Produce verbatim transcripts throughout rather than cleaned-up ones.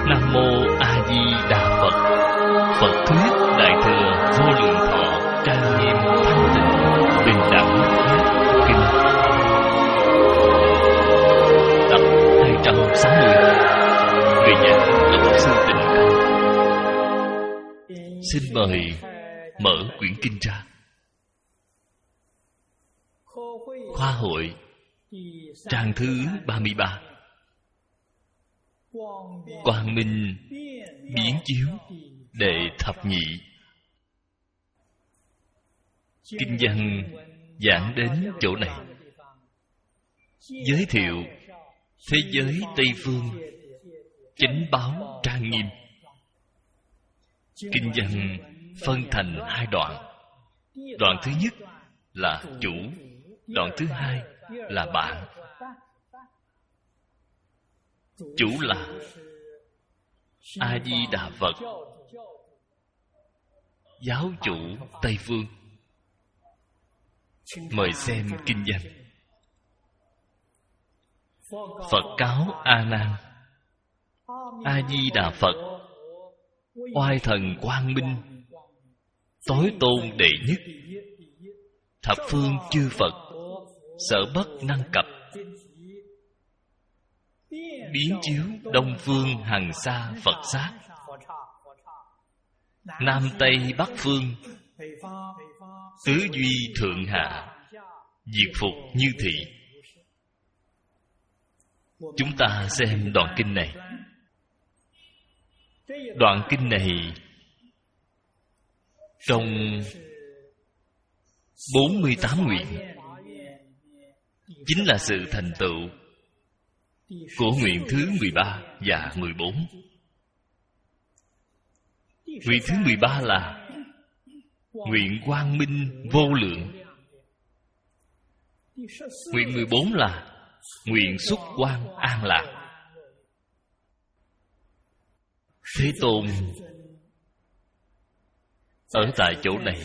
Nam mô A Di Đà Phật. Phật thuyết Đại thừa Vô Lượng Thọ trang nghiêm thanh tịnh bình đẳng giác kinh. Tập hai trăm sáu mươi. Người giảng Tổng sư Tịnh Không. Xin mời mở quyển kinh ra. Khoa hội trang thứ ba mươi ba. Quang minh biến chiếu đệ thập nhị. Kinh văn giảng đến chỗ này, giới thiệu thế giới Tây Phương chánh báo trang nghiêm. Kinh văn phân thành hai đoạn. Đoạn thứ nhất là chủ, đoạn thứ hai là bạn. Chủ là A Di Đà Phật, giáo chủ Tây Phương. Mời xem kinh văn. Phật cáo A Nan: A Di Đà Phật, oai thần quang minh, tối tôn đệ nhất, thập phương chư Phật, sở bất năng cập, biến chiếu đông phương hằng sa Phật sát, nam tây bắc phương, tứ duy thượng hạ, diệt phục như thị. Chúng ta xem đoạn kinh này. Đoạn kinh này trong bốn mươi tám nguyện chính là sự thành tựu của nguyện thứ mười ba và mười bốn. Nguyện thứ mười ba là nguyện quang minh vô lượng. Nguyện mười bốn là nguyện xuất quan an lạc. Thế Tôn ở tại chỗ này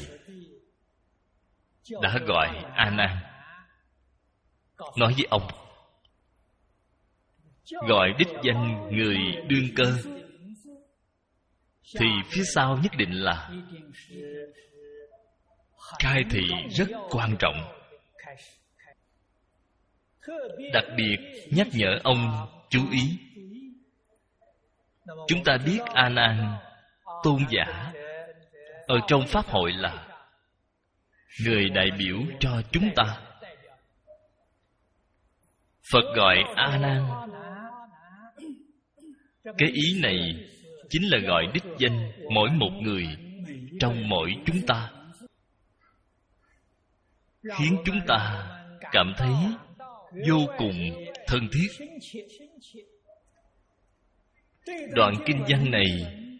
đã gọi A Nan, nói với ông, gọi đích danh người đương cơ, thì phía sau nhất định là khai thị rất quan trọng. Đặc biệt nhắc nhở ông chú ý. Chúng ta biết A Nan tôn giả ở trong pháp hội là người đại biểu cho chúng ta. Phật gọi A Nan, cái ý này chính là gọi đích danh mỗi một người trong mỗi chúng ta, khiến chúng ta cảm thấy vô cùng thân thiết. Đoạn kinh văn này,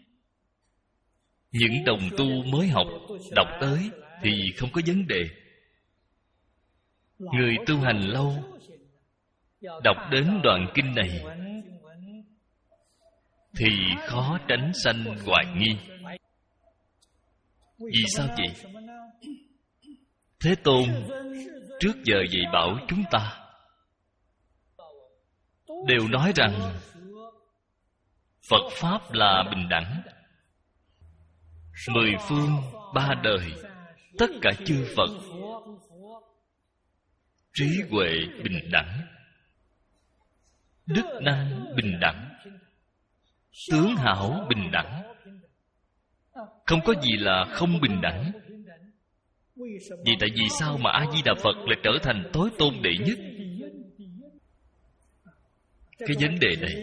những đồng tu mới học đọc tới thì không có vấn đề. Người tu hành lâu đọc đến đoạn kinh này thì khó tránh sanh hoài nghi. Vì sao vậy? Thế Tôn trước giờ dạy bảo chúng ta đều nói rằng Phật Pháp là bình đẳng. Mười phương ba đời, tất cả chư Phật trí huệ bình đẳng, đức năng bình đẳng, tướng hảo bình đẳng. Không có gì là không bình đẳng. Vì tại vì sao mà A Di Đà Phật lại trở thành tối tôn đệ nhất? Cái vấn đề này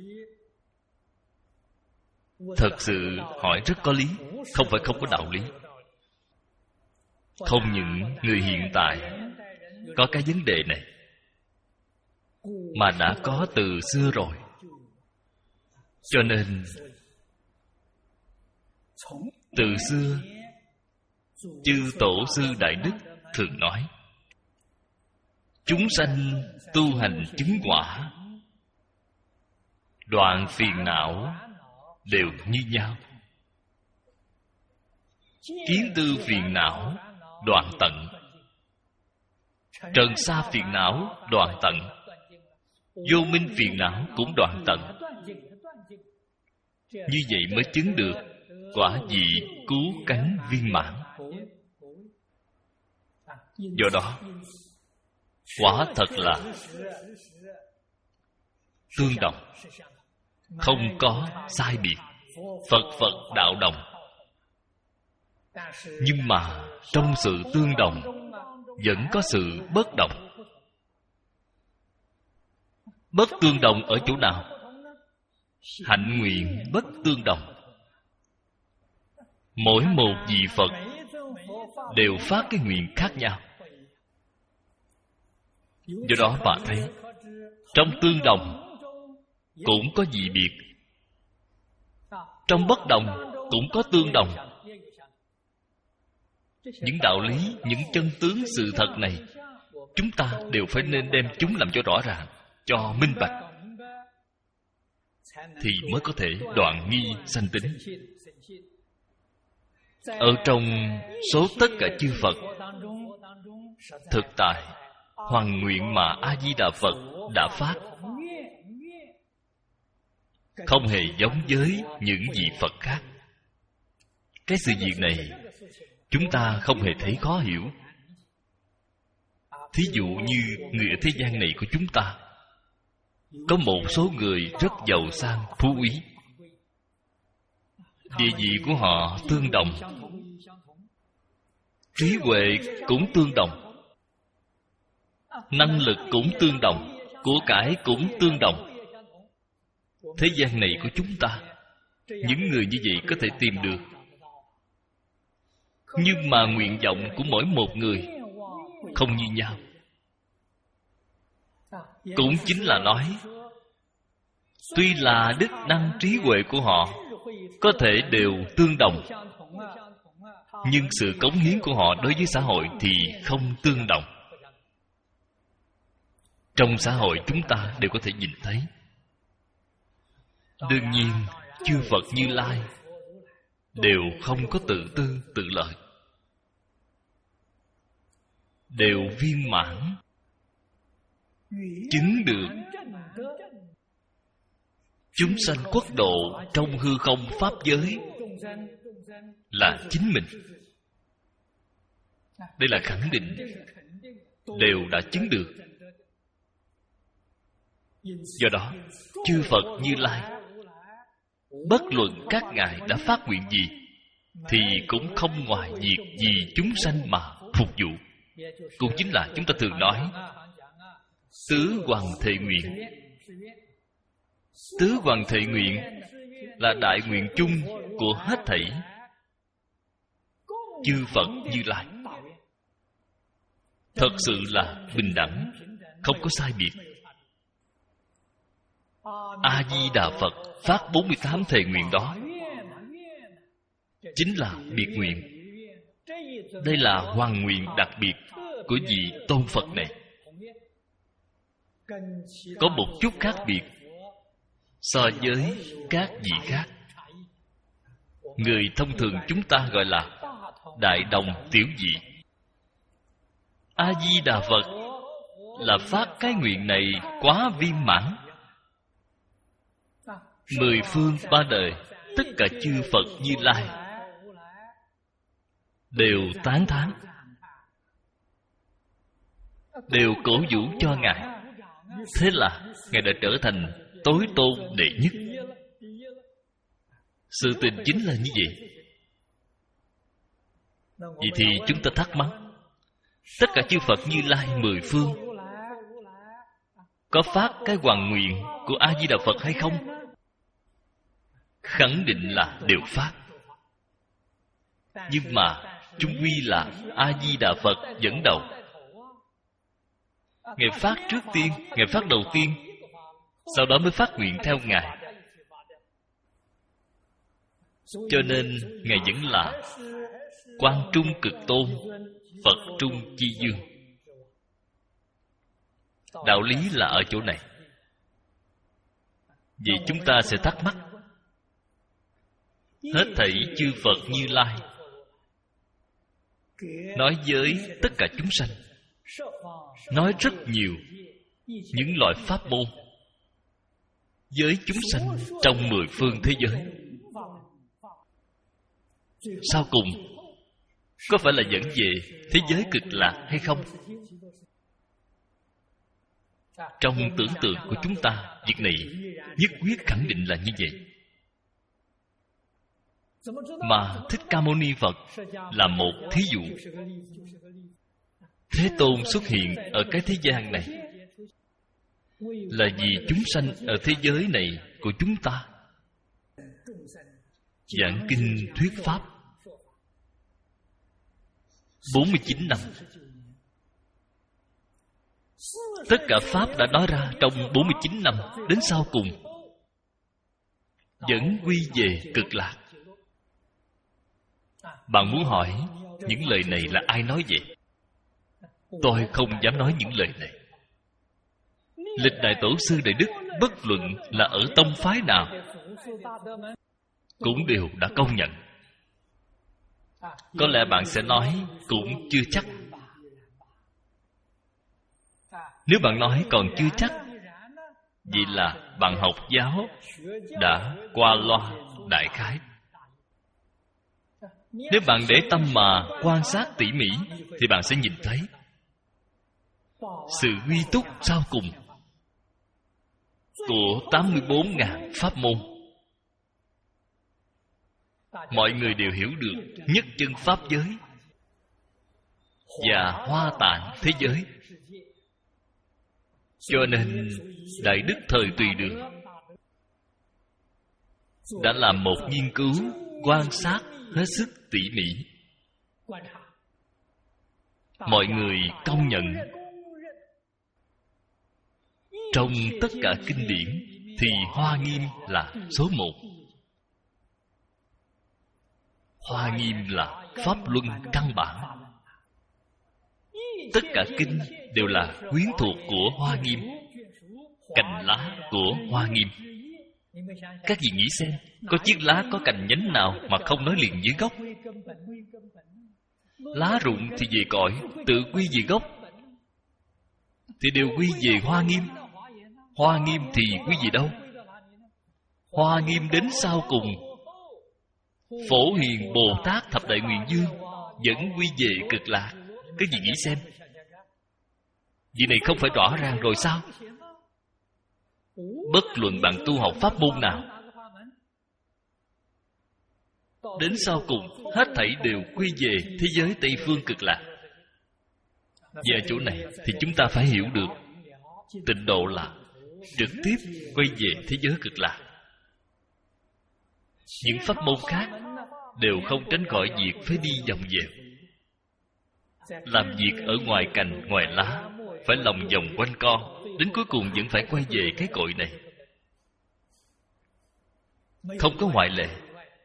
thật sự hỏi rất có lý, không phải không có đạo lý. Không những người hiện tại có cái vấn đề này, mà đã có từ xưa rồi. Cho nên từ xưa chư tổ sư đại đức thường nói, chúng sanh tu hành chứng quả, đoạn phiền não đều như nhau. Kiến tư phiền não đoạn tận, trần sa phiền não đoạn tận, vô minh phiền não cũng đoạn tận. Như vậy mới chứng được quả vị cứu cánh viên mãn. Do đó, quả thật là tương đồng, không có sai biệt. Phật Phật đạo đồng. Nhưng mà trong sự tương đồng vẫn có sự bất đồng. Bất tương đồng ở chỗ nào? Hạnh nguyện bất tương đồng. Mỗi một vị Phật đều phát cái nguyện khác nhau. Do đó bà thấy, trong tương đồng cũng có dị biệt, trong bất đồng cũng có tương đồng. Những đạo lý, những chân tướng sự thật này, chúng ta đều phải nên đem chúng làm cho rõ ràng, cho minh bạch, thì mới có thể đoạn nghi sanh tính. Ở trong số tất cả chư Phật, thực tại hoằng nguyện mà A Di Đà Phật đã phát không hề giống với những vị Phật khác. Cái sự việc này chúng ta không hề thấy khó hiểu. Thí dụ như người ở thế gian này của chúng ta, có một số người rất giàu sang phú quý, địa vị của họ tương đồng, trí huệ cũng tương đồng, năng lực cũng tương đồng, của cải cũng tương đồng. Thế gian này của chúng ta, những người như vậy có thể tìm được. Nhưng mà nguyện vọng của mỗi một người không như nhau. Cũng chính là nói, tuy là đức năng trí huệ của họ có thể đều tương đồng, nhưng sự cống hiến của họ đối với xã hội thì không tương đồng. Trong xã hội chúng ta đều có thể nhìn thấy. Đương nhiên, chư Phật Như Lai đều không có tự tư tự lợi, đều viên mãn, chứng được chúng sanh quốc độ trong hư không pháp giới là chính mình. Đây là khẳng định, đều đã chứng được. Do đó, chư Phật Như Lai, bất luận các ngài đã phát nguyện gì, thì cũng không ngoài việc vì chúng sanh mà phục vụ. Cũng chính là chúng ta thường nói tứ hoàng thệ nguyện. Tứ hoàng thệ nguyện là đại nguyện chung của hết thảy chư Phật Như Lai. Thật sự là bình đẳng, không có sai biệt. A Di Đà Phật phát bốn mươi tám thệ nguyện đó chính là biệt nguyện. Đây là hoàn nguyện đặc biệt của vị tôn Phật này, có một chút khác biệt so với các vị khác. Người thông thường chúng ta gọi là đại đồng tiểu dị. A Di Đà Phật là phát cái nguyện này quá viên mãn. Mười phương ba đời, tất cả chư Phật Như Lai đều tán thán, đều cổ vũ cho ngài. Thế là ngài đã trở thành tối tôn đệ nhất. Sự tình chính là như vậy. Vậy thì chúng ta thắc mắc, tất cả chư Phật Như Lai mười phương có phát cái hoàn nguyện của A Di Đà Phật hay không? Khẳng định là đều phát. Nhưng mà chung quy là A Di Đà Phật dẫn đầu. Ngài phát trước tiên, Ngài phát đầu tiên, sau đó mới phát nguyện theo Ngài. Cho nên Ngài vẫn là Quang Trung Cực Tôn, Phật Trung Chi Dương. Đạo lý là ở chỗ này. Vậy chúng ta sẽ thắc mắc, hết thảy chư Phật Như Lai nói với tất cả chúng sanh, nói rất nhiều những loại pháp môn với chúng sanh trong mười phương thế giới. sau cùng có phải là dẫn về thế giới cực lạc hay không? Trong tưởng tượng của chúng ta, việc này nhất quyết khẳng định là như vậy. Mà Thích Ca Mâu Ni Phật là một thí dụ. Thế Tôn xuất hiện ở cái thế gian này là vì chúng sanh ở thế giới này của chúng ta giảng kinh thuyết pháp bốn mươi chín năm. Tất cả pháp đã nói ra trong bốn mươi chín năm, đến sau cùng vẫn quy về cực lạc. Bạn muốn hỏi những lời này là ai nói vậy? Tôi không dám nói những lời này. Lịch đại tổ sư đại đức bất luận là ở tông phái nào cũng đều đã công nhận. Có lẽ bạn sẽ nói cũng chưa chắc. Nếu bạn nói còn chưa chắc, vậy là bạn học giáo đã qua loa đại khái. Nếu bạn để tâm mà quan sát tỉ mỉ thì bạn sẽ nhìn thấy sự uy túc sau cùng của tám mươi bốn nghìn pháp môn. Mọi người đều hiểu được nhất chân pháp giới và hoa tạng thế giới. Cho nên Đại Đức thời Tùy Đường đã làm một nghiên cứu quan sát hết sức tỉ mỉ. Mọi người công nhận trong tất cả kinh điển thì Hoa Nghiêm là số một. Hoa Nghiêm là pháp luân căn bản. Tất cả kinh đều là quyến thuộc của Hoa Nghiêm, cành lá của Hoa Nghiêm. Các vị nghĩ xem, có chiếc lá có cành nhánh nào mà không nói liền với gốc? Lá rụng thì về cội, tự quy về gốc thì đều quy về Hoa Nghiêm. Hoa Nghiêm thì quy về đâu? Hoa Nghiêm đến sau cùng, Phổ Hiền Bồ Tát Thập Đại Nguyện Dương vẫn quy về cực lạc. Các vị nghĩ xem, việc này không phải rõ ràng rồi sao? Bất luận bạn tu học pháp môn nào, đến sau cùng hết thảy đều quy về thế giới Tây Phương cực lạc. Và chỗ này thì chúng ta phải hiểu được Tịnh độ là trực tiếp quay về thế giới cực lạc. Những pháp môn khác đều không tránh khỏi việc phải đi vòng vèo, làm việc ở ngoài cành ngoài lá, phải lòng vòng quanh co, đến cuối cùng vẫn phải quay về cái cội này. Không có ngoại lệ.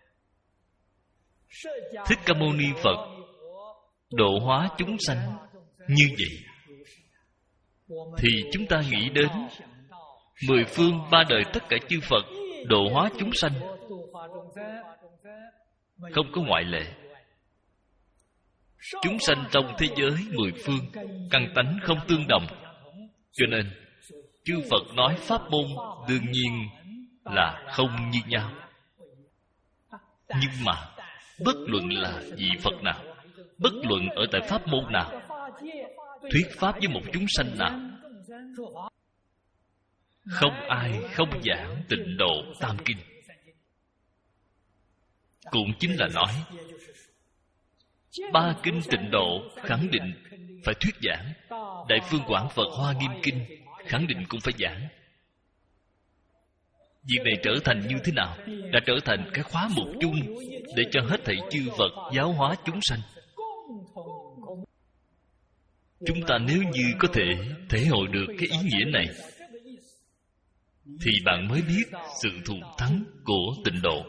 Thích Ca Mâu Ni Phật độ hóa chúng sanh như vậy thì chúng ta nghĩ đến mười phương ba đời tất cả chư Phật độ hóa chúng sanh, không có ngoại lệ. Chúng sanh trong thế giới mười phương căn tánh không tương đồng, cho nên chư Phật nói pháp môn đương nhiên là không như nhau. Nhưng mà bất luận là vị Phật nào, bất luận ở tại pháp môn nào, thuyết pháp với một chúng sanh nào, không ai không giảng Tịnh độ Tam Kinh. Cũng chính là nói ba kinh Tịnh độ khẳng định phải thuyết giảng. Đại Phương Quảng Phật Hoa Nghiêm Kinh khẳng định cũng phải giảng. Việc này trở thành như thế nào? Đã trở thành cái khóa mục chung để cho hết thảy chư Phật giáo hóa chúng sanh. Chúng ta nếu như có thể thể hội được cái ý nghĩa này thì bạn mới biết sự thù thắng của Tịnh độ.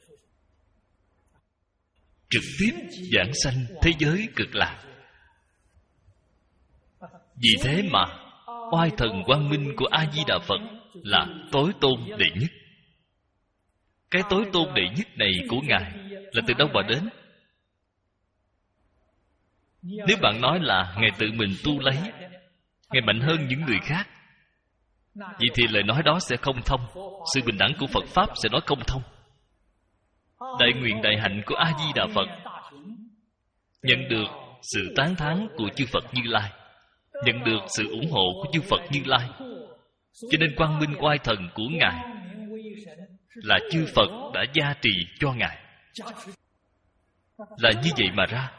Trực tiếp giảng sanh thế giới cực lạc. Vì thế mà oai thần quang minh của A Di Đà Phật là tối tôn đệ nhất. Cái tối tôn đệ nhất này của Ngài là từ đâu mà đến? Nếu bạn nói là Ngài tự mình tu lấy, Ngài mạnh hơn những người khác, vậy thì lời nói đó sẽ không thông. Sự bình đẳng của Phật Pháp sẽ nói không thông. đại nguyện đại hạnh của A Di Đà Phật, nhận được sự tán thán của chư Phật Như Lai, nhận được sự ủng hộ của chư Phật Như Lai. Cho nên quang minh oai thần của Ngài là chư Phật đã gia trì cho Ngài. Là như vậy mà ra.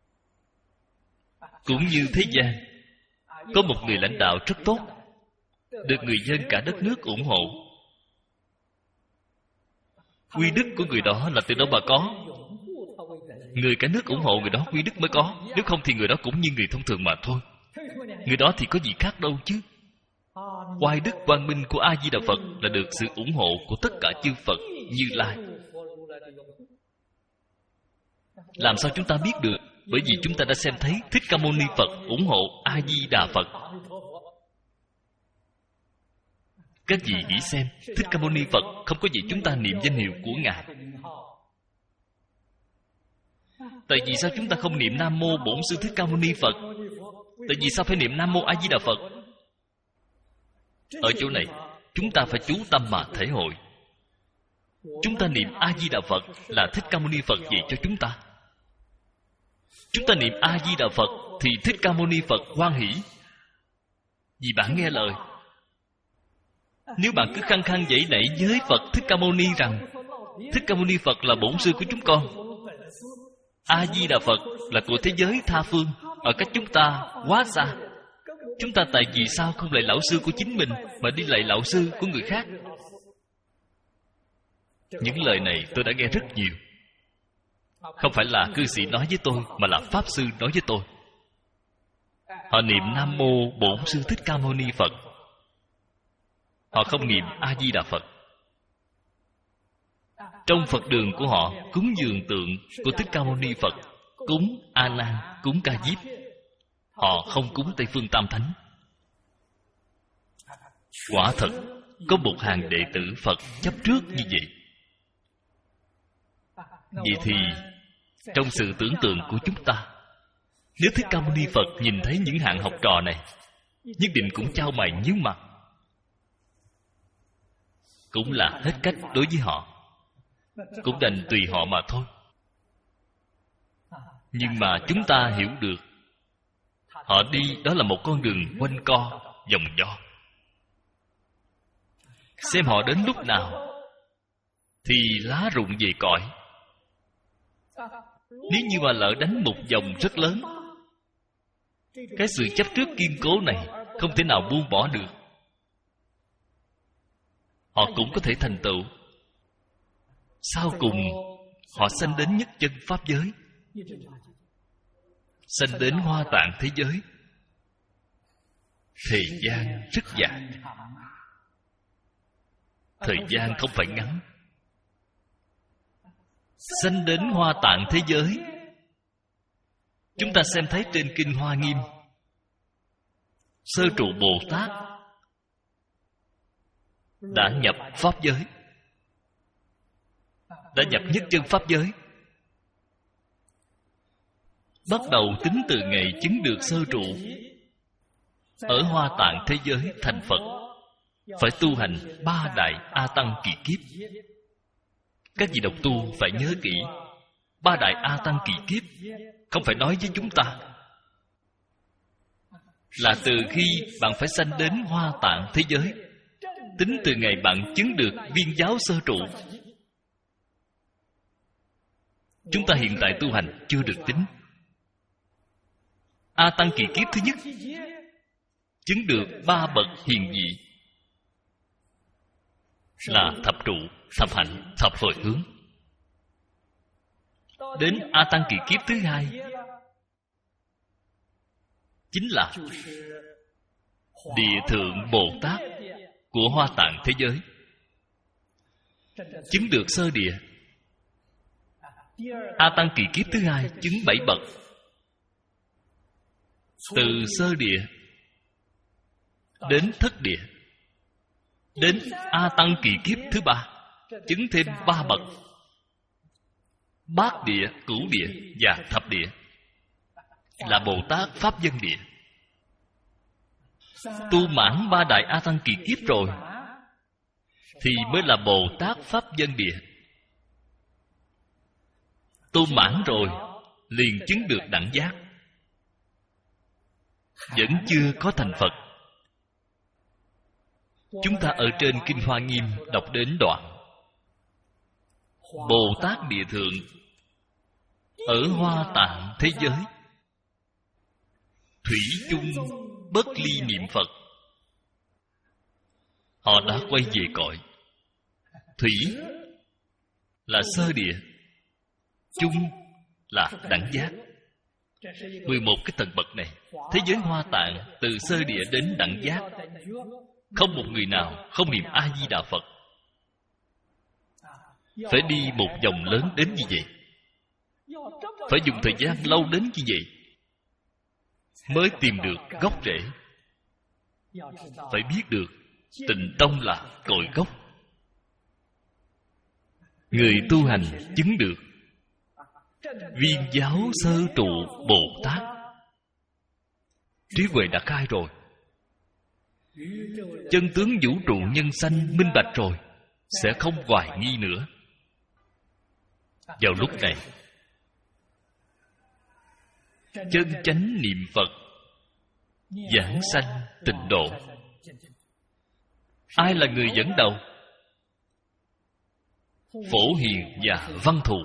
Cũng như thế gian có một người lãnh đạo rất tốt, được người dân cả đất nước ủng hộ. Quy đức của người đó là từ đâu mà có? Người cả nước ủng hộ người đó quy đức mới có. Nếu không thì người đó cũng như người thông thường mà thôi. Người đó thì có gì khác đâu chứ. Oai đức quang minh của A Di Đà Phật là được sự ủng hộ của tất cả chư Phật Như Lai. Làm sao chúng ta biết được? Bởi vì chúng ta đã xem thấy Thích Ca Mâu Ni Phật ủng hộ A Di Đà Phật. Các vị nghĩ xem, Thích Ca Mâu Ni Phật không có gì chúng ta niệm danh hiệu của Ngài. Tại vì sao chúng ta không niệm Nam Mô Bổn Sư Thích Ca Mâu Ni Phật? Tại vì sao phải niệm Nam Mô A Di Đà Phật? Ở chỗ này chúng ta phải chú tâm mà thể hội. Chúng ta niệm A Di Đà Phật là Thích Ca Mâu Ni Phật dạy cho chúng ta. Chúng ta niệm A Di Đà Phật thì Thích Ca Mâu Ni Phật hoan hỷ vì bạn nghe lời. Nếu bạn cứ khăng khăng dãy nảy với Phật Thích Ca Mâu Ni rằng Thích Ca Mâu Ni Phật là bổn sư của chúng con, A Di Đà Phật là của thế giới tha phương, ở cách chúng ta quá xa. Chúng ta tại vì sao không lạy lão sư của chính mình mà đi lạy lão sư của người khác? Những lời này tôi đã nghe rất nhiều. Không phải là cư sĩ nói với tôi, mà là Pháp Sư nói với tôi. Họ niệm Nam Mô Bổn Sư Thích Ca Mâu Ni Phật. Họ không niệm A Di Đà Phật. Trong Phật đường của họ cúng dường tượng của Thích Ca Mâu Ni Phật, cúng A Nan, cúng Ca Diếp. Họ không cúng Tây Phương Tam Thánh. Quả thật có một hàng đệ tử Phật chấp trước như vậy. Vậy thì trong sự tưởng tượng của chúng ta, nếu Thích Ca Mâu Ni Phật nhìn thấy những hạng học trò này, nhất định cũng chau mày nhíu mặt, cũng là hết cách đối với họ, cũng đành tùy họ mà thôi. Nhưng mà chúng ta hiểu được họ đi đó là một con đường quanh co, vòng vo. Xem họ đến lúc nào thì lá rụng về cội. Nếu như mà lỡ đánh một vòng rất lớn, cái sự chấp trước kiên cố này không thể nào buông bỏ được. Họ cũng có thể thành tựu. Sau cùng họ sanh đến nhất chân pháp giới, sanh đến Hoa Tạng thế giới. Thời gian rất dài, thời gian không phải ngắn. Sanh đến Hoa Tạng thế giới, chúng ta xem thấy trên Kinh Hoa Nghiêm, Sơ trụ Bồ Tát đã nhập pháp giới, đã nhập nhất chân pháp giới. Bắt đầu tính từ ngày chứng được sơ trụ, ở Hoa Tạng thế giới thành Phật, phải tu hành ba đại A Tăng kỳ kiếp. Các vị độc tu phải nhớ kỹ, ba đại A Tăng kỳ kiếp không phải nói với chúng ta là từ khi bạn phải sanh đến Hoa Tạng thế giới, tính từ ngày bạn chứng được viên giáo sơ trụ. Chúng ta hiện tại tu hành chưa được tính. A Tăng kỳ kiếp thứ nhất, chứng được ba bậc hiền vị là thập trụ, thập hạnh, thập hồi hướng. Đến A Tăng kỳ kiếp thứ hai chính là Địa Thượng Bồ Tát của Hoa Tạng thế giới, chứng được sơ địa. A Tăng kỳ kiếp thứ hai chứng bảy bậc, từ sơ địa đến thất địa. Đến A Tăng kỳ kiếp thứ ba, chứng thêm ba bậc, bát địa, cửu địa và thập địa, là Bồ Tát Pháp Dân địa. Tu mãn ba đại A Tăng kỳ kiếp rồi thì mới là Bồ Tát Pháp Dân địa. tu mãn rồi liền chứng được đẳng giác, vẫn chưa có thành Phật. Chúng ta ở trên Kinh Hoa Nghiêm đọc đến đoạn Bồ Tát Địa Thượng ở Hoa Tạng thế giới thủy chung bất ly niệm Phật. Họ đã quay về cõi. Thủy là sơ địa, chung là đẳng giác. mười một cái tầng bậc này, thế giới Hoa Tạng từ sơ địa đến đẳng giác, không một người nào không niệm A-di-đà Phật. Phải đi một vòng lớn đến như vậy, phải dùng thời gian lâu đến như vậy mới tìm được gốc rễ. Phải biết được Tịnh Tông là cội gốc. Người tu hành chứng được Viên giáo sơ trụ Bồ Tát, trí huệ đã khai rồi, chân tướng vũ trụ nhân sanh minh bạch rồi, sẽ không hoài nghi nữa. Vào lúc này, chân chánh niệm Phật, giảng sanh tịnh độ. Ai là người dẫn đầu? Phổ Hiền và Văn Thù.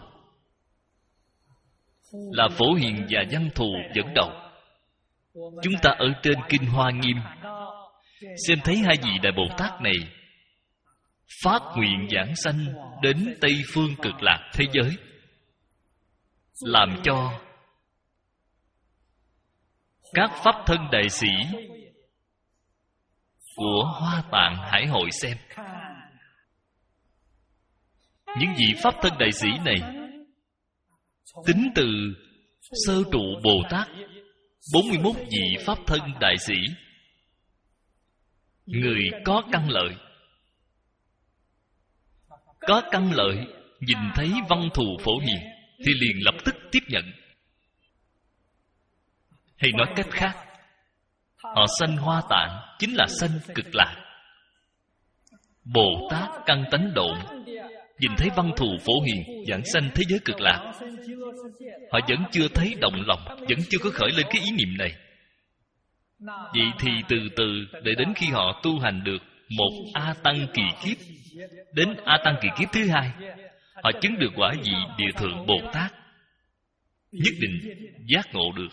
Là Phổ Hiền và Văn Thù dẫn đầu. Chúng ta ở trên Kinh Hoa Nghiêm xem thấy hai vị Đại Bồ Tát này phát nguyện giảng sanh đến Tây Phương Cực Lạc thế giới, làm cho các pháp thân đại sĩ của Hoa Tạng Hải Hội xem. Những vị pháp thân đại sĩ này tính từ sơ trụ Bồ Tát, bốn mươi mốt vị pháp thân đại sĩ, người có căn lợi. Có căn lợi, nhìn thấy Văn Thù Phổ Hiền thì liền lập tức tiếp nhận. Hay nói cách khác, họ sanh Hoa Tạng chính là sanh Cực Lạc. Bồ Tát căn tánh độn, nhìn thấy Văn Thù Phổ Hiền giảng sanh thế giới Cực Lạc, họ vẫn chưa thấy động lòng, vẫn chưa có khởi lên cái ý niệm này. Vậy thì từ từ để đến khi họ tu hành được một A Tăng kỳ kiếp, đến A Tăng kỳ kiếp thứ hai, họ chứng được quả vị Địa Thượng Bồ Tát, nhất định giác ngộ được.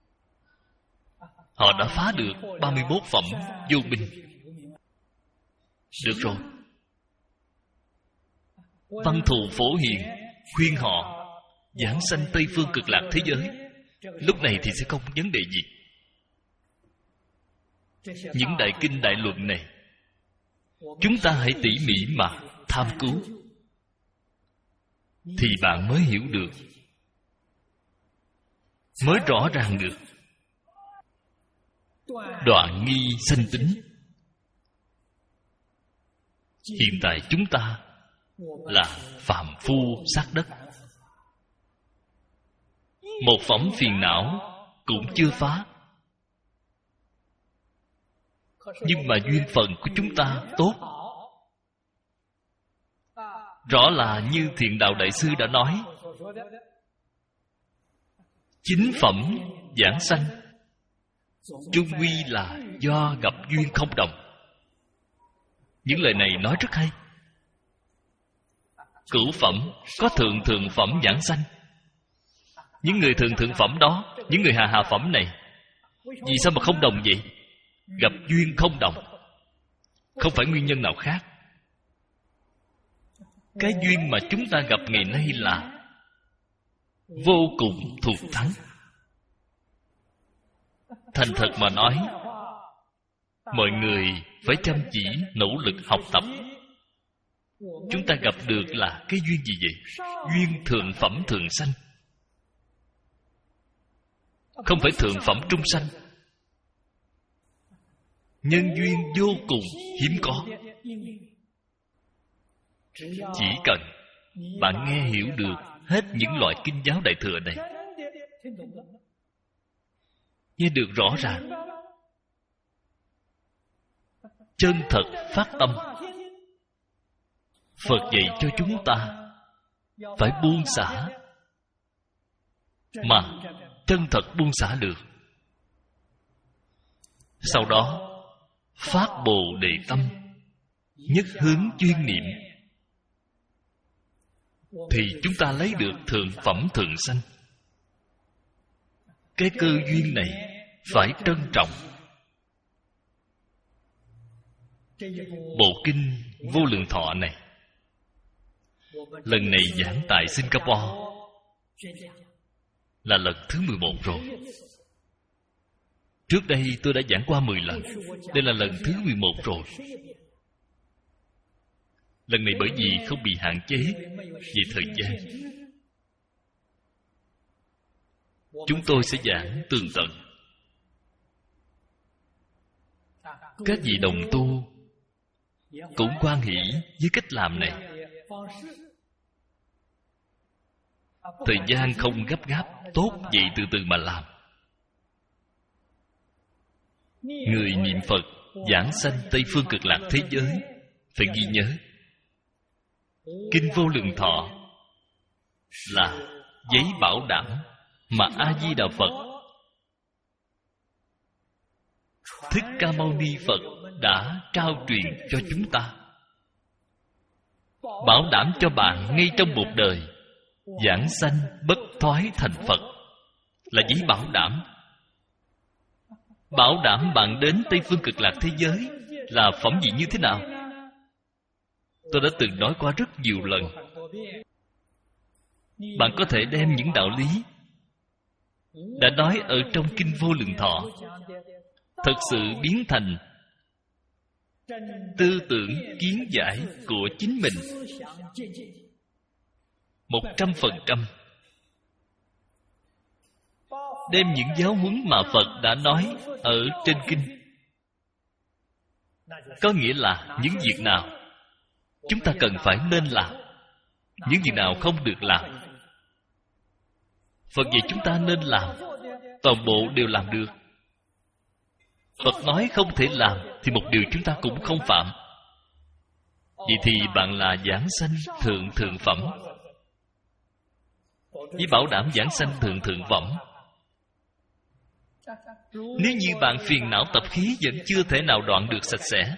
Họ đã phá được ba mươi mốt phẩm vô minh. Được rồi, Văn Thù Phổ Hiền khuyên họ giảng sanh Tây Phương Cực Lạc thế giới. Lúc này thì sẽ không có vấn đề gì. Những đại kinh đại luận này chúng ta hãy tỉ mỉ mà tham cứu, thì bạn mới hiểu được, mới rõ ràng được. Đoạn nghi sanh tính. Hiện tại chúng ta là phàm phu sát đất, một phẩm phiền não cũng chưa phá, nhưng mà duyên phận của chúng ta tốt. Rõ là như Thiện Đạo Đại Sư đã nói, chính phẩm giảng sanh chung quy là do gặp duyên không đồng. Những lời này nói rất hay. Cửu phẩm có thượng thượng phẩm giảng sanh. Những người thượng thượng phẩm đó, những người hạ hạ phẩm này, vì sao mà không đồng vậy? Gặp duyên không đồng, không phải nguyên nhân nào khác. Cái duyên mà chúng ta gặp ngày nay là vô cùng thù thắng. Thành thật mà nói, mọi người phải chăm chỉ nỗ lực học tập. Chúng ta gặp được là cái duyên gì vậy? Duyên thượng phẩm thường sanh, không phải thượng phẩm trung sanh. Nhân duyên vô cùng hiếm có. Chỉ cần bạn nghe hiểu được hết những loại kinh giáo đại thừa này, nghe được rõ ràng, chân thật phát tâm, Phật dạy cho chúng ta phải buông xả mà chân thật buông xả được. Sau đó phát Bồ Đề tâm, nhất hướng chuyên niệm, thì chúng ta lấy được thượng phẩm thượng sanh. Cái cơ duyên này phải trân trọng. Bộ kinh Vô Lượng Thọ này, lần này giảng tại Singapore là lần thứ mười một rồi. Trước đây tôi đã giảng qua mười lần. Đây là lần thứ mười một rồi. Lần này bởi vì không bị hạn chế về thời gian, chúng tôi sẽ giảng tường tận. Các vị đồng tu cũng hoan hỷ với cách làm này. Thời gian không gấp gáp, tốt vậy từ từ mà làm. Người niệm Phật giảng sanh Tây Phương Cực Lạc thế giới phải ghi nhớ, Kinh Vô Lượng Thọ là giấy bảo đảm mà A-di-đà Phật, Thích Ca Mâu Ni Phật đã trao truyền cho chúng ta, bảo đảm cho bạn ngay trong một đời giảng sanh bất thoái thành Phật. Là giấy bảo đảm. Bảo đảm bạn đến Tây Phương Cực Lạc thế giới là phẩm vị như thế nào? Tôi đã từng nói qua rất nhiều lần. Bạn có thể đem những đạo lý đã nói ở trong Kinh Vô Lượng Thọ thật sự biến thành tư tưởng kiến giải của chính mình một trăm phần trăm. Đem những giáo huấn mà Phật đã nói ở trên kinh, có nghĩa là những việc nào chúng ta cần phải nên làm, những việc nào không được làm. Phật dạy chúng ta nên làm, toàn bộ đều làm được. Phật nói không thể làm thì một điều chúng ta cũng không phạm. Vậy thì bạn là giảng sanh thượng thượng phẩm, với bảo đảm giảng sanh thượng thượng phẩm. Nếu như bạn phiền não tập khí vẫn chưa thể nào đoạn được sạch sẽ,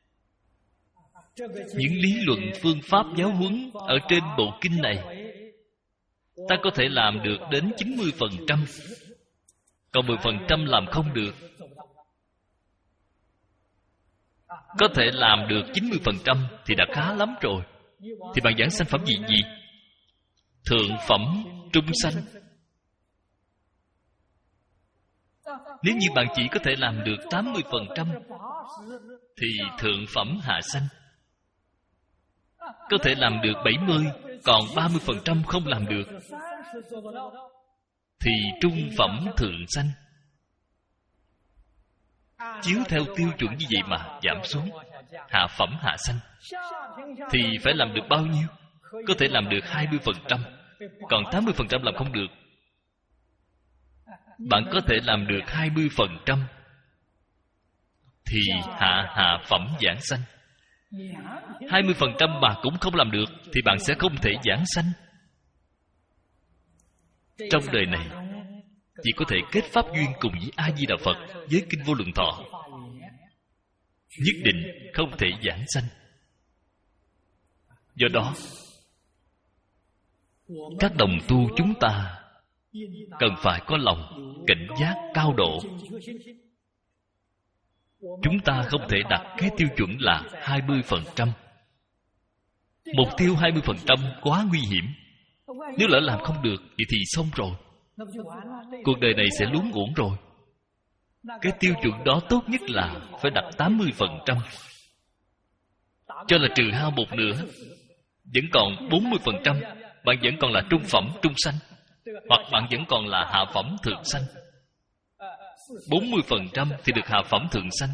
những lý luận phương pháp giáo huấn ở trên bộ kinh này ta có thể làm được đến chín mươi phần trăm, còn mười phần trăm làm không được. Có thể làm được chín mươi phần trăm thì đã khá lắm rồi. Thì bạn giảng sanh phẩm gì gì? Thượng phẩm trung sanh. Nếu như bạn chỉ có thể làm được tám mươi phần trăm thì thượng phẩm hạ sanh. Có thể làm được bảy mươi, còn ba mươi phần trăm không làm được thì trung phẩm thượng sanh. Chiếu theo tiêu chuẩn như vậy mà giảm xuống. Hạ phẩm hạ sanh thì phải làm được bao nhiêu? Có thể làm được hai mươi phần trăm, còn tám mươi phần trăm làm không được. Bạn có thể làm được hai mươi phần trăm thì hạ hạ phẩm giảng sanh. Hai mươi phần trăm mà cũng không làm được thì bạn sẽ không thể giảng sanh. Trong đời này chỉ có thể kết pháp duyên cùng với A-di-đà Phật, với Kinh Vô Lượng Thọ, nhất định không thể giảng sanh. Do đó các đồng tu chúng ta cần phải có lòng cảnh giác cao độ. Chúng ta không thể đặt cái tiêu chuẩn là hai mươi phần trăm. Mục tiêu hai mươi phần trăm quá nguy hiểm. Nếu lỡ làm không được vậy thì xong rồi. Cuộc đời này sẽ luống uổng rồi. Cái tiêu chuẩn đó tốt nhất là phải đặt tám mươi phần trăm. Cho là trừ hao một nửa, vẫn còn bốn mươi phần trăm. Bạn vẫn còn là trung phẩm trung sanh, hoặc bạn vẫn còn là hạ phẩm thượng sanh. Bốn mươi phần trăm thì được hạ phẩm thượng sanh.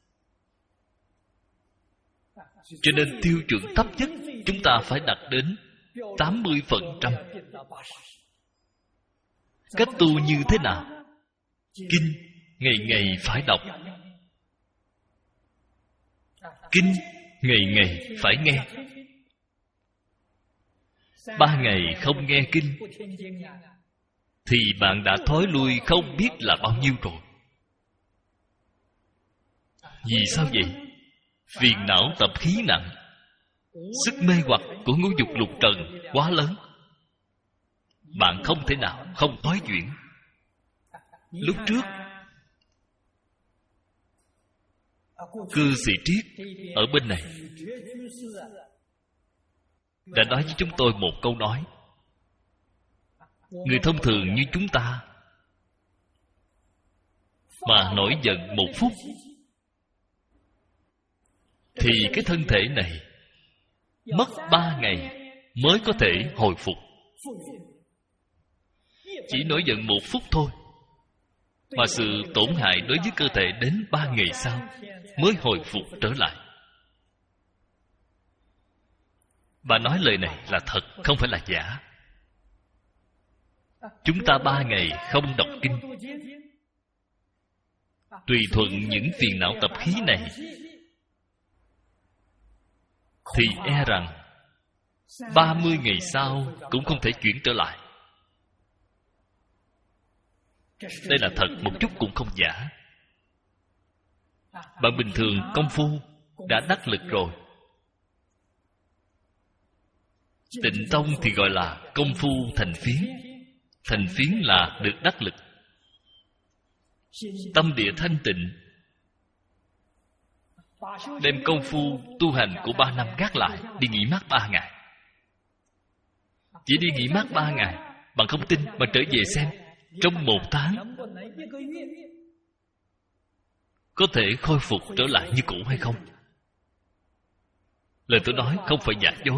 Cho nên tiêu chuẩn thấp nhất chúng ta phải đặt đến tám mươi phần trăm. Cách tu như thế nào? Kinh ngày ngày phải đọc, kinh ngày ngày phải nghe. Ba ngày không nghe kinh thì bạn đã thối lui không biết là bao nhiêu rồi. Vì sao vậy? Phiền não tập khí nặng, sức mê hoặc của ngũ dục lục trần quá lớn. Bạn không thể nào không thoái chuyển. Lúc trước cư sĩ Triết ở bên này đã nói với chúng tôi một câu nói: người thông thường như chúng ta mà nổi giận một phút thì cái thân thể này mất ba ngày mới có thể hồi phục. Chỉ nổi giận một phút thôi mà sự tổn hại đối với cơ thể đến ba ngày sau mới hồi phục trở lại. Bà nói lời này là thật, không phải là giả. Chúng ta ba ngày không đọc kinh, tùy thuận những phiền não tập khí này, thì e rằng ba mươi ngày sau cũng không thể chuyển trở lại. Đây là thật, một chút cũng không giả. Bạn bình thường công phu đã đắc lực rồi. Tịnh tông thì gọi là công phu thành phiến. Thành phiến là được đắc lực. Tâm địa thanh tịnh, đem công phu tu hành của ba năm gác lại, đi nghỉ mát ba ngày. Chỉ đi nghỉ mát ba ngày, bạn không tin mà trở về xem, trong một tháng có thể khôi phục trở lại như cũ hay không? Lời tôi nói không phải giả dối.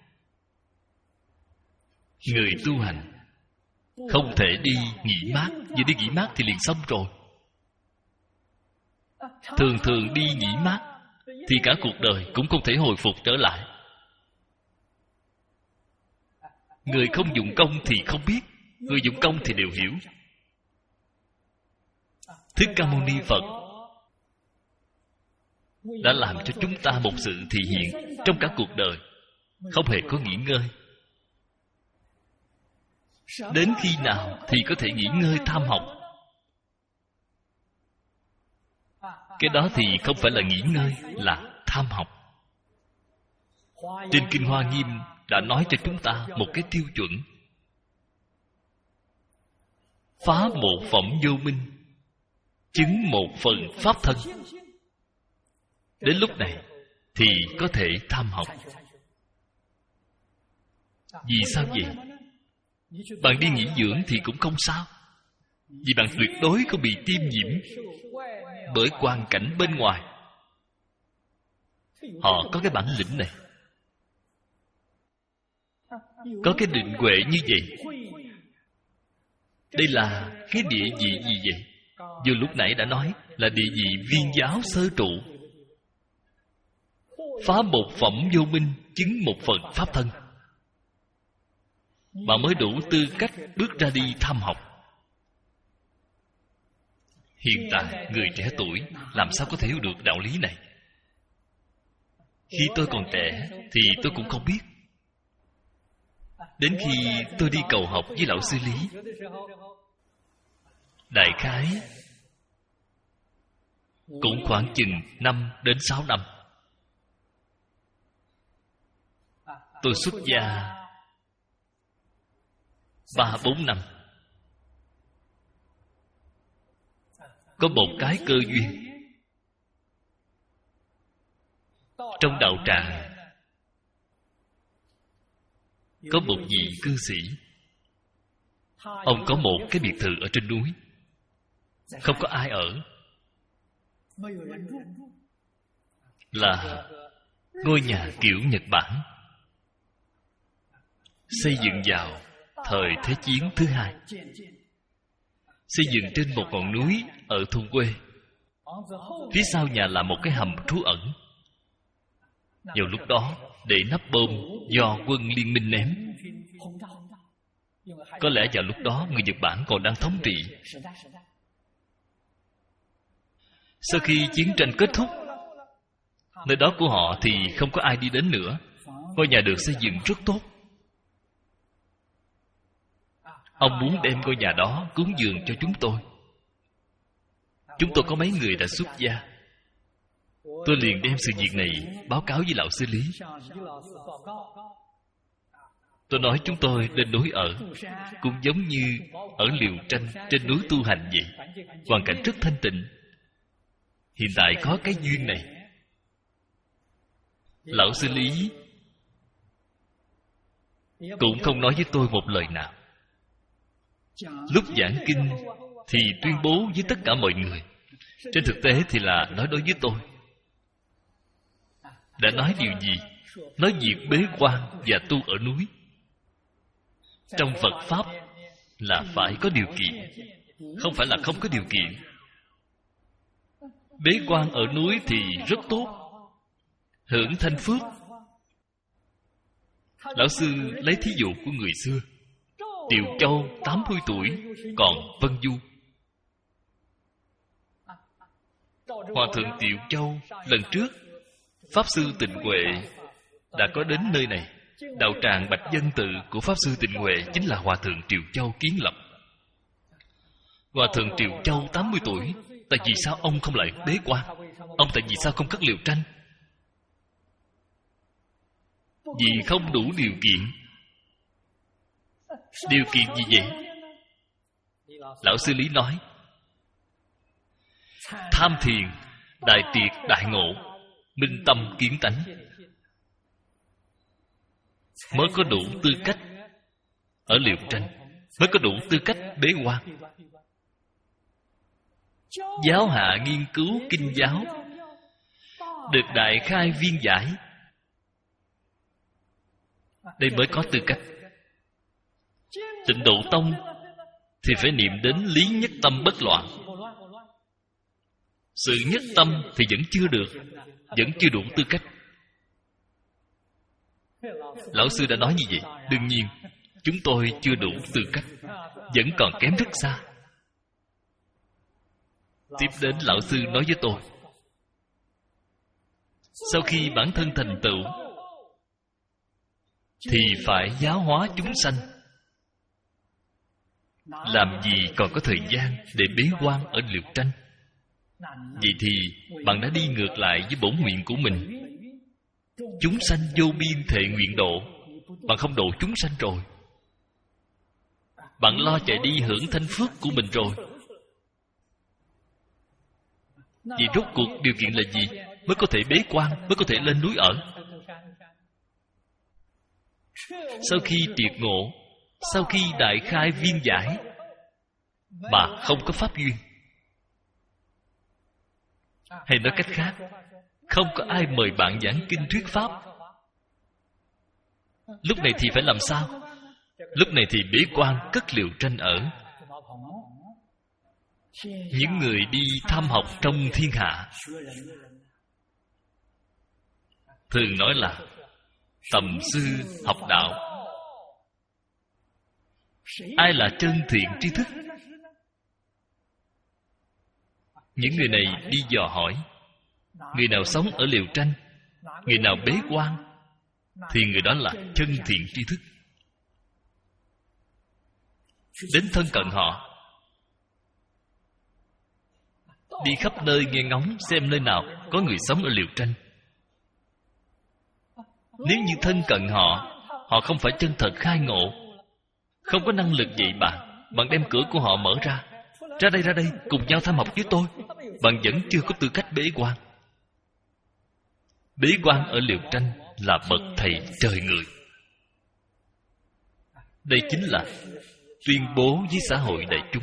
Người tu hành không thể đi nghỉ mát, vì đi nghỉ mát thì liền xong rồi. Thường thường đi nghỉ mát thì cả cuộc đời cũng không thể hồi phục trở lại. Người không dụng công thì không biết, người dụng công thì đều hiểu. Thích Ca Mâu Ni Phật đã làm cho chúng ta một sự thị hiện trong cả cuộc đời, không hề có nghỉ ngơi. Đến khi nào thì có thể nghỉ ngơi tham học? Cái đó thì không phải là nghỉ ngơi, là tham học. Trên Kinh Hoa Nghiêm đã nói cho chúng ta một cái tiêu chuẩn: phá một phẩm vô minh, chứng một phần pháp thân. Đến lúc này thì có thể tham học. Vì sao vậy? Bạn đi nghỉ dưỡng thì cũng không sao, vì bạn tuyệt đối không bị tiêm nhiễm bởi hoàn cảnh bên ngoài. Họ có cái bản lĩnh này, có cái định huệ như vậy. Đây là cái địa vị gì vậy? Vừa lúc nãy đã nói là địa vị viên giáo sơ trụ. Phá một phẩm vô minh, chứng một phần pháp thân, mà mới đủ tư cách bước ra đi tham học. Hiện tại người trẻ tuổi làm sao có thể hiểu được đạo lý này? Khi tôi còn trẻ thì tôi cũng không biết. Đến khi tôi đi cầu học với lão sư Lý, đại khái cũng khoảng chừng năm đến sáu năm, tôi xuất gia ba bốn năm. Có một cái cơ duyên, trong đạo tràng có một vị cư sĩ. Ông có một cái biệt thự ở trên núi, không có ai ở, là ngôi nhà kiểu Nhật Bản, xây dựng vào thời Thế chiến thứ hai, xây dựng trên một ngọn núi ở thôn quê. Phía sau nhà là một cái hầm trú ẩn. Vào lúc đó để nắp bom do quân liên minh ném. Có lẽ vào lúc đó người Nhật Bản còn đang thống trị. Sau khi chiến tranh kết thúc, nơi đó của họ thì không có ai đi đến nữa. Ngôi nhà được xây dựng rất tốt. Ông muốn đem ngôi nhà đó cúng dường cho chúng tôi. Chúng tôi có mấy người đã xuất gia. Tôi liền đem sự việc này báo cáo với lão sư Lý. Tôi nói chúng tôi lên núi ở, cũng giống như ở Liều Tranh trên núi tu hành vậy. Hoàn cảnh rất thanh tịnh. Hiện tại có cái duyên này. Lão sư Lý cũng không nói với tôi một lời nào. Lúc giảng kinh thì tuyên bố với tất cả mọi người. Trên thực tế thì là nói đối với tôi. Đã nói điều gì? Nói việc bế quan và tu ở núi. Trong Phật Pháp là phải có điều kiện, không phải là không có điều kiện. Bế quan ở núi thì rất tốt, hưởng thanh phước. Lão sư lấy thí dụ của người xưa. Tiều Châu tám mươi tuổi còn vân du. Hòa thượng Tiều Châu lần trước Pháp sư Tịnh Huệ đã có đến nơi này. Đạo tràng Bạch Dân Tự của Pháp sư Tịnh Huệ chính là Hòa thượng Triều Châu kiến lập. Hòa thượng Triều Châu tám mươi tuổi, tại vì sao ông không lại bế quan? Ông tại vì sao không cất liều tranh? Vì không đủ điều kiện. Điều kiện gì vậy? Lão sư Lý nói, tham thiền, đại triệt đại ngộ, minh tâm kiến tánh, mới có đủ tư cách ở liều tranh, mới có đủ tư cách bế quan. Giáo hạ nghiên cứu kinh giáo, được đại khai viên giải, đây mới có tư cách. Tịnh Độ Tông thì phải niệm đến lý nhất tâm bất loạn. Sự nhất tâm thì vẫn chưa được, vẫn chưa đủ tư cách. Lão sư đã nói như vậy. Đương nhiên chúng tôi chưa đủ tư cách, vẫn còn kém rất xa. Tiếp đến lão sư nói với tôi, sau khi bản thân thành tựu thì phải giáo hóa chúng sanh. Làm gì còn có thời gian để bế quan ở liều tranh? Vậy thì bạn đã đi ngược lại với bổn nguyện của mình. Chúng sanh vô biên thệ nguyện độ, bạn không độ chúng sanh rồi. Bạn lo chạy đi hưởng thanh phước của mình rồi. Vậy rốt cuộc điều kiện là gì mới có thể bế quan, mới có thể lên núi ở? Sau khi triệt ngộ, sau khi đại khai viên giải, mà không có pháp duyên, hay nói cách khác, không có ai mời bạn giảng kinh thuyết pháp, lúc này thì phải làm sao? Lúc này thì bế quan cất liều tranh ở. Những người đi tham học trong thiên hạ thường nói là tầm sư học đạo. Ai là chân thiện tri thức? Những người này đi dò hỏi, người nào sống ở liều tranh, người nào bế quan, thì người đó là chân thiện tri thức. Đến thân cận họ, đi khắp nơi nghe ngóng xem nơi nào có người sống ở liều tranh. Nếu như thân cận họ, họ không phải chân thật khai ngộ, không có năng lực dạy bạn, bạn đem cửa của họ mở ra, ra đây, ra đây, cùng nhau tham học với tôi, bạn vẫn chưa có tư cách bế quan. Bế quan ở liều tranh là bậc thầy trời người. Đây chính là tuyên bố với xã hội đại chúng,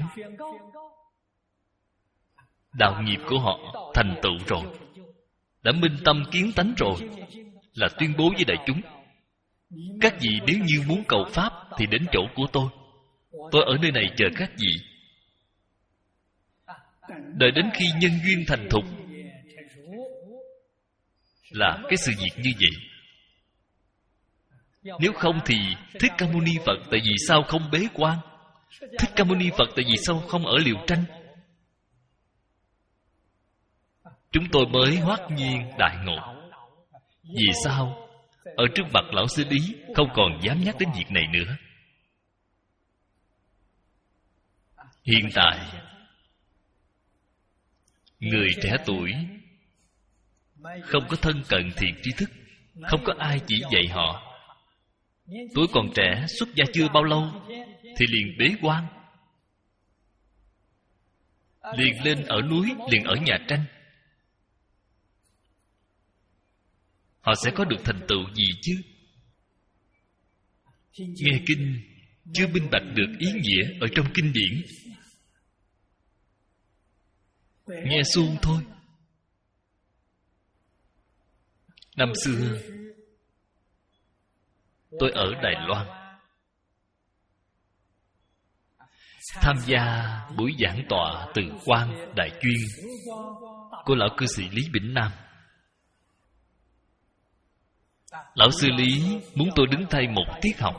đạo nghiệp của họ thành tựu rồi, đã minh tâm kiến tánh rồi, là tuyên bố với đại chúng. Các vị nếu như muốn cầu pháp thì đến chỗ của tôi, tôi ở nơi này chờ các vị. Đợi đến khi nhân duyên thành thục, là cái sự việc như vậy. Nếu không thì Thích Ca Mâu Ni Phật tại vì sao không bế quan? Thích Ca Mâu Ni Phật tại vì sao không ở liều tranh? Chúng tôi mới hoát nhiên đại ngộ. Vì sao ở trước mặt lão sư Lý không còn dám nhắc đến việc này nữa? Hiện tại người trẻ tuổi không có thân cận thiện tri thức, không có ai chỉ dạy họ. Tuổi còn trẻ, xuất gia chưa bao lâu thì liền bế quan, liền lên ở núi, liền ở nhà tranh. Họ sẽ có được thành tựu gì chứ? Nghe kinh chưa minh bạch được ý nghĩa ở trong kinh điển, nghe suông thôi. Năm xưa tôi ở Đài Loan, tham gia buổi giảng tọa Từ Quan Đại Chuyên của lão cư sĩ Lý Bỉnh Nam. Lão sư Lý muốn tôi đứng thay một tiết học,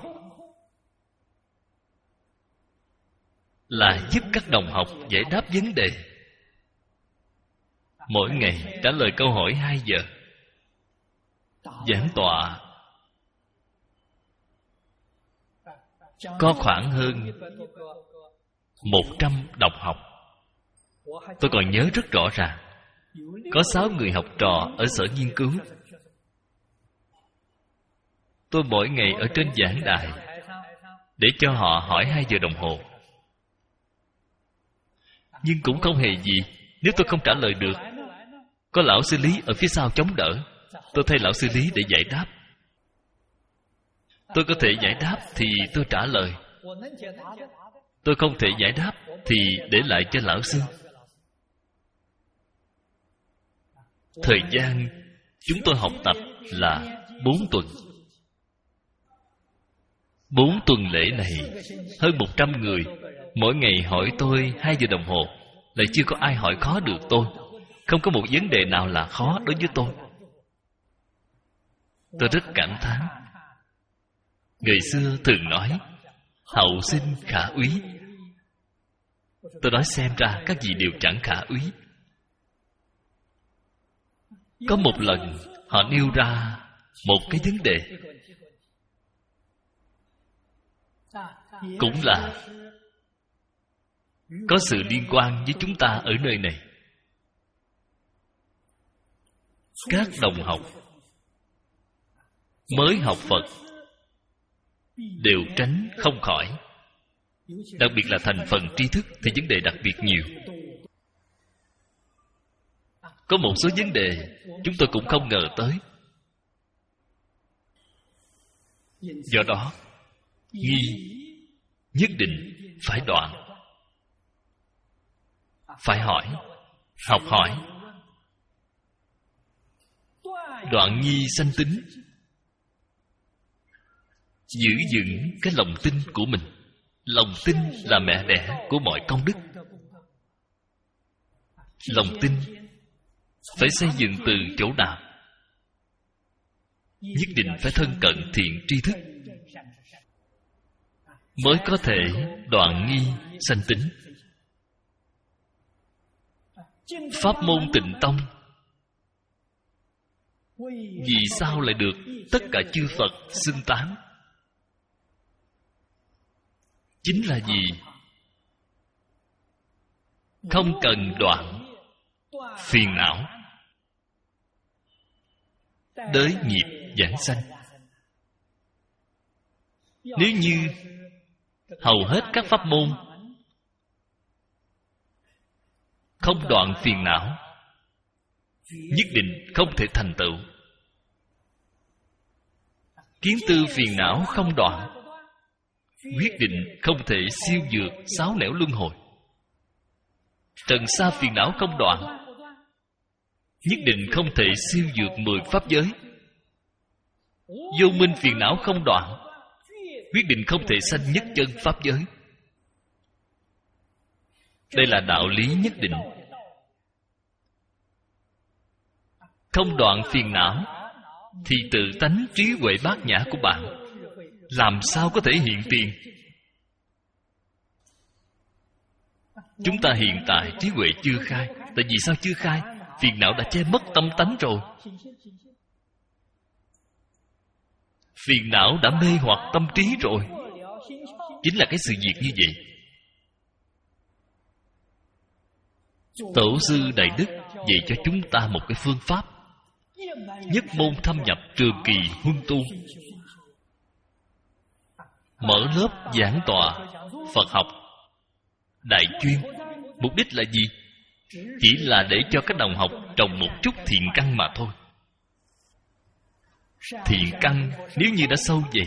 là giúp các đồng học giải đáp vấn đề. Mỗi ngày trả lời câu hỏi hai giờ. Giảng tọa có khoảng hơn một trăm đồng học. Tôi còn nhớ rất rõ ràng, có sáu người học trò ở sở nghiên cứu. Tôi mỗi ngày ở trên giảng đài để cho họ hỏi hai giờ đồng hồ. Nhưng cũng không hề gì, nếu tôi không trả lời được, có lão sư Lý ở phía sau chống đỡ, tôi thay lão sư Lý để giải đáp. Tôi có thể giải đáp thì tôi trả lời, tôi không thể giải đáp thì để lại cho lão sư. Thời gian chúng tôi học tập là bốn tuần. Bốn tuần lễ này, hơn một trăm người mỗi ngày hỏi tôi hai giờ đồng hồ, lại chưa có ai hỏi khó được tôi. Không có một vấn đề nào là khó đối với tôi. Tôi rất cảm thán. Người xưa thường nói hậu sinh khả úy. Tôi nói xem ra các vị đều chẳng khả úy. Có một lần họ nêu ra một cái vấn đề, cũng là có sự liên quan với chúng ta ở nơi này. Các đồng học mới học Phật đều tránh không khỏi. Đặc biệt là thành phần tri thức thì vấn đề đặc biệt nhiều. Có một số vấn đề chúng tôi cũng không ngờ tới. Do đó, nghi nhất định phải đoạn, phải hỏi, học hỏi. Đoạn nghi sanh tính, giữ vững cái lòng tin của mình. Lòng tin là mẹ đẻ của mọi công đức. Lòng tin phải xây dựng từ chỗ nào? Nhất định phải thân cận thiện tri thức, mới có thể đoạn nghi sanh tính. Pháp môn Tịnh Tông vì sao lại được tất cả chư Phật xưng tán? Chính là gì? Không cần đoạn phiền não, đới nghiệp giảng sanh. Nếu như hầu hết các pháp môn không đoạn phiền não, nhất định không thể thành tựu. Kiến tư phiền não không đoạn, quyết định không thể siêu vượt sáu nẻo luân hồi. Trần sa phiền não không đoạn, nhất định không thể siêu vượt mười pháp giới. Vô minh phiền não không đoạn, quyết định không thể sanh nhất chân pháp giới. Đây là đạo lý nhất định. Không đoạn phiền não thì tự tánh trí huệ bát nhã của bạn làm sao có thể hiện tiền? Chúng ta hiện tại trí huệ chưa khai. Tại vì sao chưa khai? Phiền não đã che mất tâm tánh rồi. Phiền não đã mê hoặc tâm trí rồi. Chính là cái sự việc như vậy. Tổ sư Đại Đức dạy cho chúng ta một cái phương pháp nhất môn thâm nhập, trường kỳ huân tu. Mở lớp giảng tọa Phật học đại chuyên, mục đích là gì? Chỉ là để cho các đồng học trồng một chút thiện căn mà thôi. Thiện căn nếu như đã sâu vậy,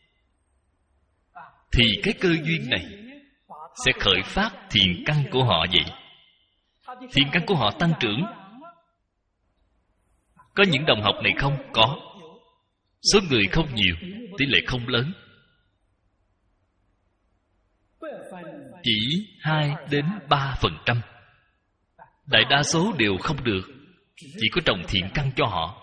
thì cái cơ duyên này sẽ khởi phát thiện căn của họ vậy. Thiện căn của họ tăng trưởng. Có những đồng học này không? Có. Số người không nhiều, tỷ lệ không lớn, chỉ hai đến ba phần trăm. Đại đa số đều không được, chỉ có trồng thiện căn cho họ.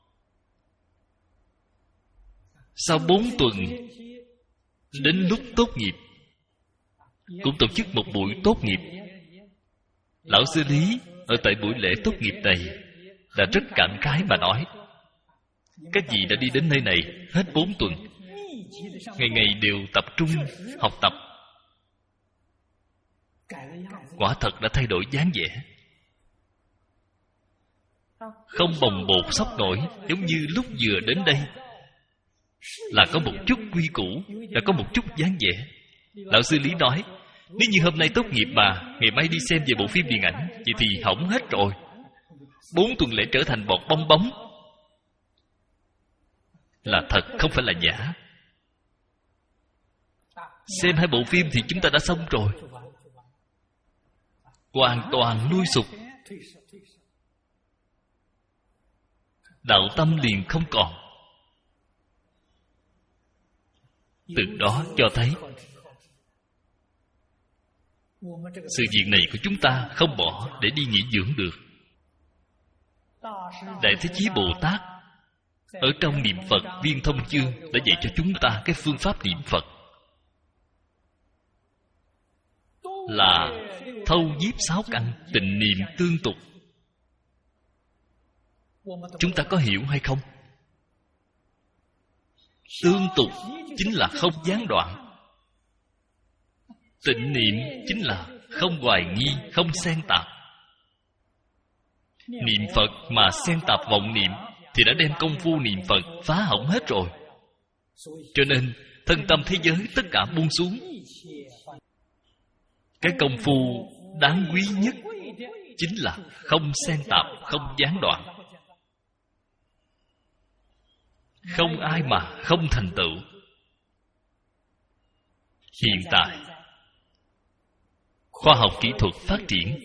Sau bốn tuần, đến lúc tốt nghiệp, cũng tổ chức một buổi tốt nghiệp. Lão sư Lý ở tại buổi lễ tốt nghiệp này đã rất cảm khái mà nói: các vị đã đi đến nơi này hết bốn tuần, ngày ngày đều tập trung học tập, quả thật đã thay đổi dáng vẻ, không bồng bột sốc nổi, giống như lúc vừa đến đây là có một chút quy củ, là có một chút dáng vẻ. Lão sư Lý nói, nếu như hôm nay tốt nghiệp mà ngày mai đi xem về bộ phim điện ảnh, vậy thì hỏng hết rồi. Bốn tuần lễ trở thành bọt bong bóng. Là thật, không phải là giả. Xem hai bộ phim thì chúng ta đã xong rồi, hoàn toàn lui sụp, đạo tâm liền không còn. Từ đó cho thấy sự việc này của chúng ta không bỏ để đi nghỉ dưỡng được. Đại Thế Chí Bồ Tát ở trong niệm Phật Viên Thông Chương đã dạy cho chúng ta cái phương pháp niệm Phật là thâu nhiếp sáu căn, tịnh niệm tương tục. Chúng ta có hiểu hay không? Tương tục chính là không gián đoạn. Tịnh niệm chính là không hoài nghi, không xen tạp. Niệm Phật mà xen tạp vọng niệm thì đã đem công phu niệm Phật phá hỏng hết rồi. Cho nên thân tâm thế giới tất cả buông xuống. Cái công phu đáng quý nhất chính là không xen tạp, không gián đoạn. Không ai mà không thành tựu. Hiện tại khoa học kỹ thuật phát triển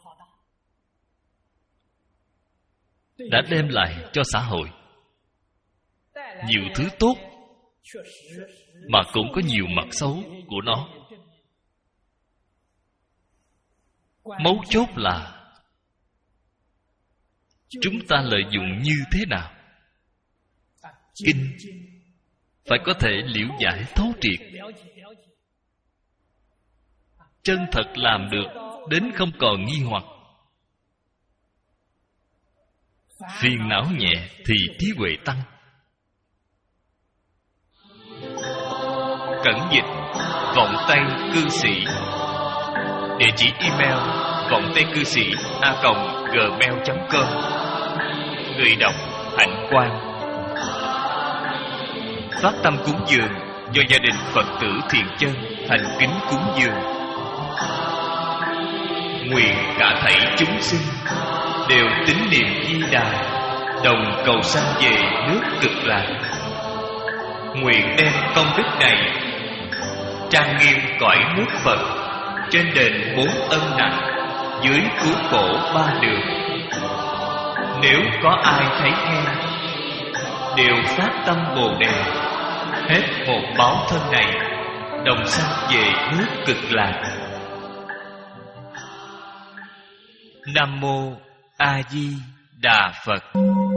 đã đem lại cho xã hội nhiều thứ tốt, mà cũng có nhiều mặt xấu của nó. Mấu chốt là chúng ta lợi dụng như thế nào. Kinh phải có thể liễu giải thấu triệt, chân thật làm được đến không còn nghi hoặc. Phiền não nhẹ thì trí huệ tăng. Cẩn dịch Vọng Tây Cư Sĩ. Địa chỉ email vọng tây cư sĩ a còng gmail chấm com. Người đọc Hạnh Quang. Phát tâm cúng dường do gia đình Phật tử Thiện Chân thành kính cúng dường. Nguyện cả thảy chúng sinh đều tín niệm Di Đà, đồng cầu sanh về nước Cực Lạc. Nguyện đem công đức này trang nghiêm cõi nước Phật, trên đền bốn ân nặng, dưới cứu khổ ba đường. Nếu có ai thấy khen, đều phát tâm Bồ Đề, hết một báo thân này, đồng sanh về nước Cực Lạc. Nam mô A Di Đà Phật.